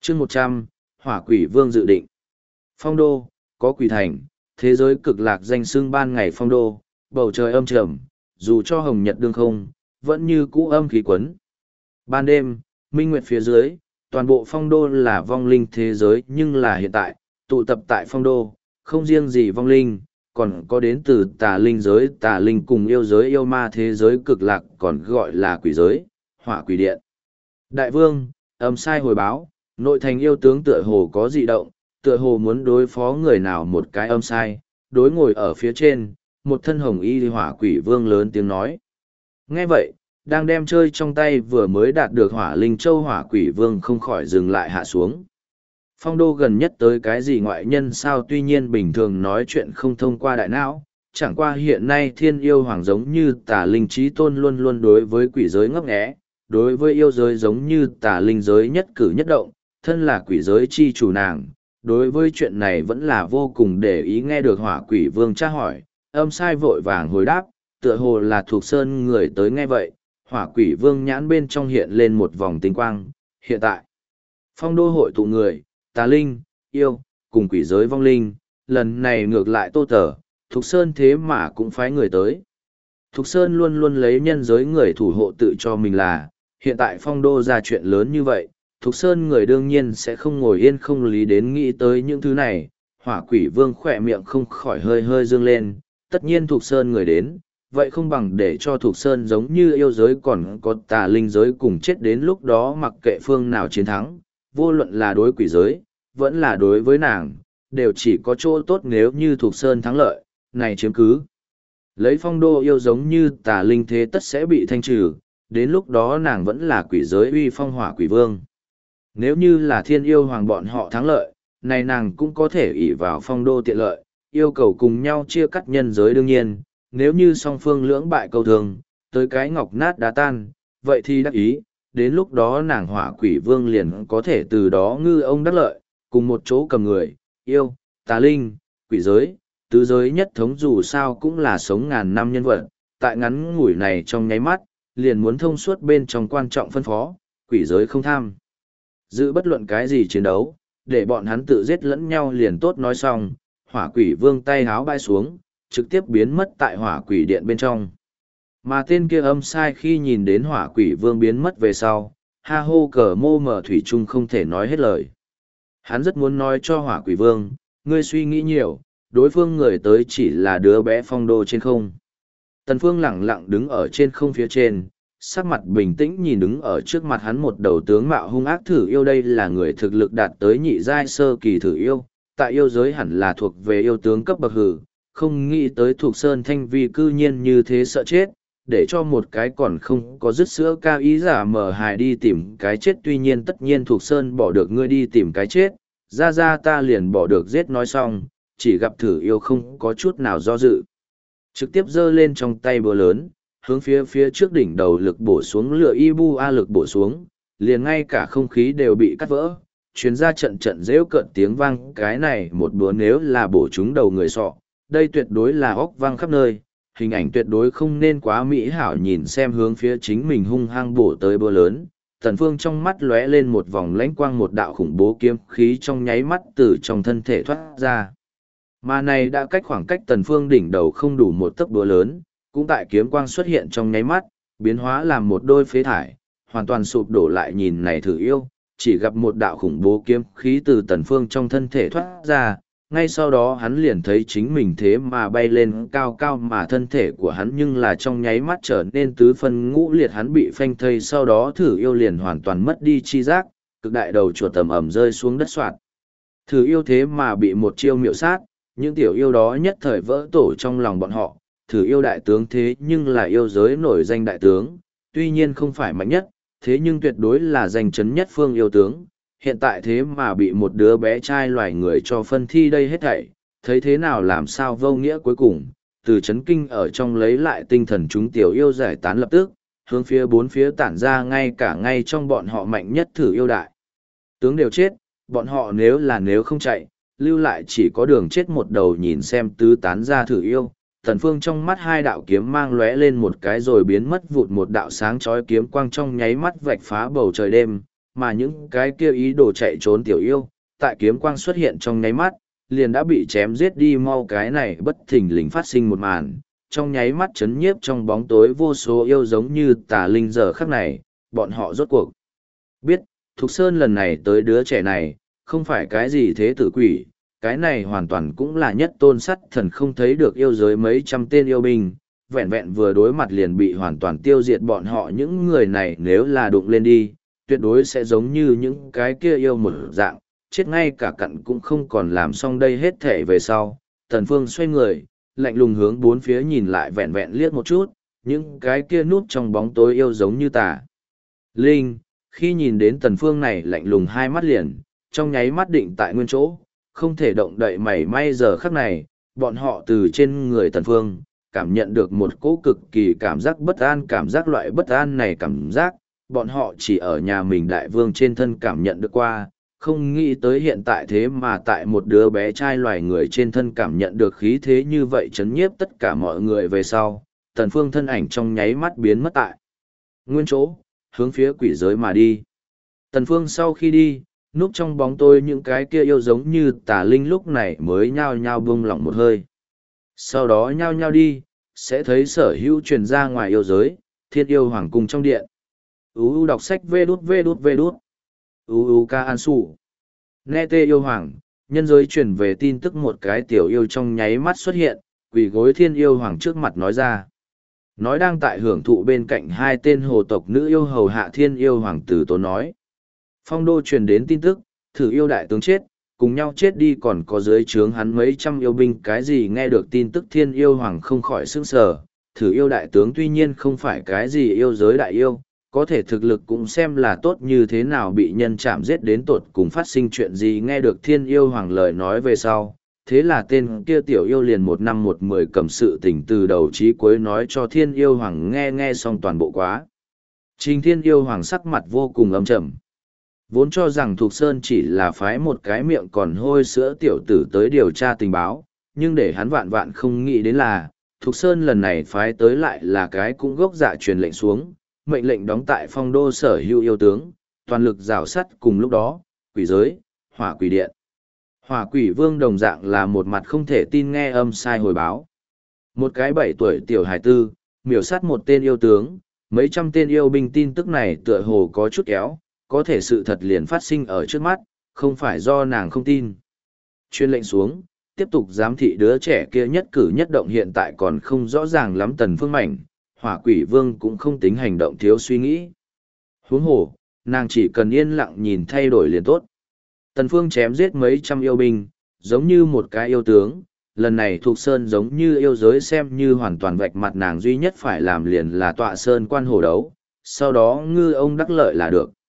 chương 100, Hỏa Quỷ Vương dự định. Phong đô, có quỷ thành, thế giới cực lạc danh xưng ban ngày phong đô, bầu trời âm trầm, dù cho hồng nhật đương không, vẫn như cũ âm khí quấn. Ban đêm, minh nguyệt phía dưới, toàn bộ phong đô là vong linh thế giới nhưng là hiện tại, tụ tập tại phong đô, không riêng gì vong linh, còn có đến từ tà linh giới, tà linh cùng yêu giới yêu ma thế giới cực lạc còn gọi là quỷ giới, hỏa quỷ điện. Đại vương, âm sai hồi báo, nội thành yêu tướng tựa hồ có dị động, tựa hồ muốn đối phó người nào một cái âm sai, đối ngồi ở phía trên, một thân hồng y hỏa quỷ vương lớn tiếng nói. Nghe vậy, đang đem chơi trong tay vừa mới đạt được hỏa linh châu hỏa quỷ vương không khỏi dừng lại hạ xuống. Phong đô gần nhất tới cái gì ngoại nhân sao, tuy nhiên bình thường nói chuyện không thông qua đại não, chẳng qua hiện nay thiên yêu hoàng giống như tà linh trí tôn luôn luôn đối với quỷ giới ngấp nghé, đối với yêu giới giống như tà linh giới nhất cử nhất động, thân là quỷ giới chi chủ nàng, đối với chuyện này vẫn là vô cùng để ý. Nghe được hỏa quỷ vương tra hỏi, âm sai vội vàng hồi đáp, tựa hồ là thuộc sơn người tới. Nghe vậy, hỏa quỷ vương nhãn bên trong hiện lên một vòng tinh quang. Hiện tại, phong đô hội tụ người, tà linh, yêu, cùng quỷ giới vong linh, lần này ngược lại Tô Tở, Thục Sơn thế mà cũng phái người tới. Thục Sơn luôn luôn lấy nhân giới người thủ hộ tự cho mình là, hiện tại phong đô ra chuyện lớn như vậy, Thục Sơn người đương nhiên sẽ không ngồi yên không lý đến nghĩ tới những thứ này. Hỏa quỷ vương khỏe miệng không khỏi hơi hơi dương lên, tất nhiên Thục Sơn người đến, vậy không bằng để cho Thục Sơn giống như yêu giới còn có tà linh giới cùng chết, đến lúc đó mặc kệ phương nào chiến thắng, vô luận là đối quỷ giới, vẫn là đối với nàng, đều chỉ có chỗ tốt. Nếu như Thục Sơn thắng lợi, này chiếm cứ lấy phong đô yêu giống như tà linh thế tất sẽ bị thanh trừ, đến lúc đó nàng vẫn là quỷ giới uy phong hỏa quỷ vương. Nếu như là thiên yêu hoàng bọn họ thắng lợi, này nàng cũng có thể ỷ vào phong đô tiện lợi, yêu cầu cùng nhau chia cắt nhân giới. Đương nhiên, nếu như song phương lưỡng bại câu thường, tới cái ngọc nát đá tan, vậy thì đắc ý, đến lúc đó nàng hỏa quỷ vương liền có thể từ đó ngư ông đắc lợi, cùng một chỗ cầm người, yêu, tà linh, quỷ giới, tứ giới nhất thống dù sao cũng là sống ngàn năm nhân vật, tại ngắn ngủi này trong nháy mắt, liền muốn thông suốt bên trong quan trọng phân phó, quỷ giới không tham giữ bất luận cái gì chiến đấu, để bọn hắn tự giết lẫn nhau liền tốt. Nói xong, hỏa quỷ vương tay háo bay xuống, trực tiếp biến mất tại hỏa quỷ điện bên trong. Mà tên kia âm sai khi nhìn đến hỏa quỷ vương biến mất về sau, ha hô cờ mô mở thủy chung không thể nói hết lời. Hắn rất muốn nói cho hỏa quỷ vương, ngươi suy nghĩ nhiều, đối phương người tới chỉ là đứa bé phong đô trên không. Tần Phương lẳng lặng đứng ở trên không phía trên, sắc mặt bình tĩnh nhìn đứng ở trước mặt hắn một đầu tướng mạo hung ác thử yêu. Đây là người thực lực đạt tới nhị giai sơ kỳ thử yêu, tại yêu giới hẳn là thuộc về yêu tướng cấp bậc hử, không nghĩ tới thuộc sơn thanh vi cư nhiên như thế sợ chết, để cho một cái còn không có dứt sữa cao ý giả mở hài đi tìm cái chết. Tuy nhiên tất nhiên thuộc sơn bỏ được ngươi đi tìm cái chết, ra ta liền bỏ được giết. Nói xong, chỉ gặp thử yêu không có chút nào do dự, trực tiếp giơ lên trong tay búa lớn, hướng phía trước đỉnh đầu lực bổ xuống. Lửa Ibu A lực bổ xuống, liền ngay cả không khí đều bị cắt vỡ, chuyến ra trận trận rêu cợt tiếng vang. Cái này một búa nếu là bổ trúng đầu người sọ, đây tuyệt đối là óc vang khắp nơi, hình ảnh tuyệt đối không nên quá mỹ hảo. Nhìn xem hướng phía chính mình hung hăng bổ tới búa lớn, Tần Phương trong mắt lóe lên một vòng lãnh quang, một đạo khủng bố kiếm khí trong nháy mắt từ trong thân thể thoát ra. Mà này đã cách khoảng cách Tần Phương đỉnh đầu không đủ một tấc búa lớn, cũng tại kiếm quang xuất hiện trong nháy mắt, biến hóa làm một đôi phế thải, hoàn toàn sụp đổ lại. Nhìn này thử yêu, chỉ gặp một đạo khủng bố kiếm khí từ Tần Phương trong thân thể thoát ra, ngay sau đó hắn liền thấy chính mình thế mà bay lên cao cao, mà thân thể của hắn nhưng là trong nháy mắt trở nên tứ phân ngũ liệt, hắn bị phanh thây. Sau đó thử yêu liền hoàn toàn mất đi chi giác, cực đại đầu chuột tầm ẩm rơi xuống đất soạt. Thử yêu thế mà bị một chiêu miệu sát, những tiểu yêu đó nhất thời vỡ tổ trong lòng bọn họ. Thử yêu đại tướng thế nhưng là yêu giới nổi danh đại tướng, tuy nhiên không phải mạnh nhất, thế nhưng tuyệt đối là danh chấn nhất phương yêu tướng. Hiện tại thế mà bị một đứa bé trai loài người cho phân thi đây hết thảy, thấy thế nào làm sao vô nghĩa. Cuối cùng, từ chấn kinh ở trong lấy lại tinh thần, chúng tiểu yêu giải tán lập tức, hướng phía bốn phía tản ra, ngay cả ngay trong bọn họ mạnh nhất thử yêu đại tướng đều chết, bọn họ nếu không chạy, lưu lại chỉ có đường chết một đầu. Nhìn xem tứ tán ra thử yêu, Tần Phương trong mắt hai đạo kiếm mang lóe lên một cái rồi biến mất vụt, một đạo sáng chói kiếm quang trong nháy mắt vạch phá bầu trời đêm, mà những cái kia ý đồ chạy trốn tiểu yêu, tại kiếm quang xuất hiện trong nháy mắt, liền đã bị chém giết đi mau cái này bất thình lình phát sinh một màn, trong nháy mắt chấn nhiếp trong bóng tối vô số yêu giống như tà linh giờ khắc này, bọn họ rốt cuộc. Biết, Thục Sơn lần này tới đứa trẻ này, không phải cái gì thế tử quỷ, cái này hoàn toàn cũng là nhất tôn sắt thần không thấy được yêu giới mấy trăm tên yêu binh, vẹn vẹn vừa đối mặt liền bị hoàn toàn tiêu diệt bọn họ những người này nếu là đụng lên đi, tuyệt đối sẽ giống như những cái kia yêu một dạng, chết ngay cả cặn cũng không còn làm xong đây hết thể về sau. Tần Phương xoay người, lạnh lùng hướng bốn phía nhìn lại vẹn vẹn liếc một chút, những cái kia núp trong bóng tối yêu giống như tà linh, khi nhìn đến Tần Phương này lạnh lùng hai mắt liền, trong nháy mắt định tại nguyên chỗ, không thể động đậy mảy may giờ khắc này, bọn họ từ trên người Tần Phương, cảm nhận được một cỗ cực kỳ cảm giác bất an, cảm giác loại bất an này cảm giác, bọn họ chỉ ở nhà mình đại vương trên thân cảm nhận được qua, không nghĩ tới hiện tại thế mà tại một đứa bé trai loài người trên thân cảm nhận được khí thế như vậy chấn nhiếp tất cả mọi người về sau, Tần Phương thân ảnh trong nháy mắt biến mất tại nguyên chỗ, hướng phía quỷ giới mà đi. Tần Phương sau khi đi, núp trong bóng tối những cái kia yêu giống như tà linh lúc này mới nhao nhao buông lỏng một hơi. Sau đó nhao nhao đi, sẽ thấy sở hữu truyền ra ngoài yêu giới, thiên yêu hoàng cung trong điện. U đọc sách vê đút vê đút vê đút. Ca An Sủ. Nghe tê yêu hoàng, nhân giới truyền về tin tức một cái tiểu yêu trong nháy mắt xuất hiện, quỳ gối thiên yêu hoàng trước mặt nói ra. Nói đang tại hưởng thụ bên cạnh hai tên hồ tộc nữ yêu hầu hạ thiên yêu hoàng tử tốn nói. Phong đô truyền đến tin tức, thử yêu đại tướng chết, cùng nhau chết đi còn có dưới trướng hắn mấy trăm yêu binh cái gì nghe được tin tức thiên yêu hoàng không khỏi sững sờ. Thử yêu đại tướng tuy nhiên không phải cái gì yêu giới đại yêu, có thể thực lực cũng xem là tốt như thế nào bị nhân chạm giết đến tột cùng phát sinh chuyện gì nghe được thiên yêu hoàng lời nói về sau. Thế là tên kia tiểu yêu liền 1 năm 1 10 cầm sự tình từ đầu chí cuối nói cho thiên yêu hoàng nghe xong toàn bộ quá. Trình thiên yêu hoàng sắc mặt vô cùng âm trầm. Vốn cho rằng Thục Sơn chỉ là phái một cái miệng còn hôi sữa tiểu tử tới điều tra tình báo, nhưng để hắn vạn vạn không nghĩ đến là, Thục Sơn lần này phái tới lại là cái cũng gốc dạ truyền lệnh xuống, mệnh lệnh đóng tại phong đô sở hữu yêu tướng, toàn lực rào sắt cùng lúc đó, quỷ giới, hỏa quỷ điện. Hỏa quỷ vương đồng dạng là một mặt không thể tin nghe âm sai hồi báo. Một cái 7 tuổi tiểu hài tư, miểu sát một tên yêu tướng, mấy trăm tên yêu binh tin tức này tựa hồ có chút kéo, có thể sự thật liền phát sinh ở trước mắt, không phải do nàng không tin. Chuyên lệnh xuống, tiếp tục giám thị đứa trẻ kia nhất cử nhất động hiện tại còn không rõ ràng lắm Tần Phương mảnh, hỏa quỷ vương cũng không tính hành động thiếu suy nghĩ. Huống hồ, nàng chỉ cần yên lặng nhìn thay đổi liền tốt. Tần Phương chém giết mấy trăm yêu binh, giống như một cái yêu tướng, lần này thuộc sơn giống như yêu giới xem như hoàn toàn vạch mặt nàng duy nhất phải làm liền là tọa sơn quan hổ đấu, sau đó ngư ông đắc lợi là được.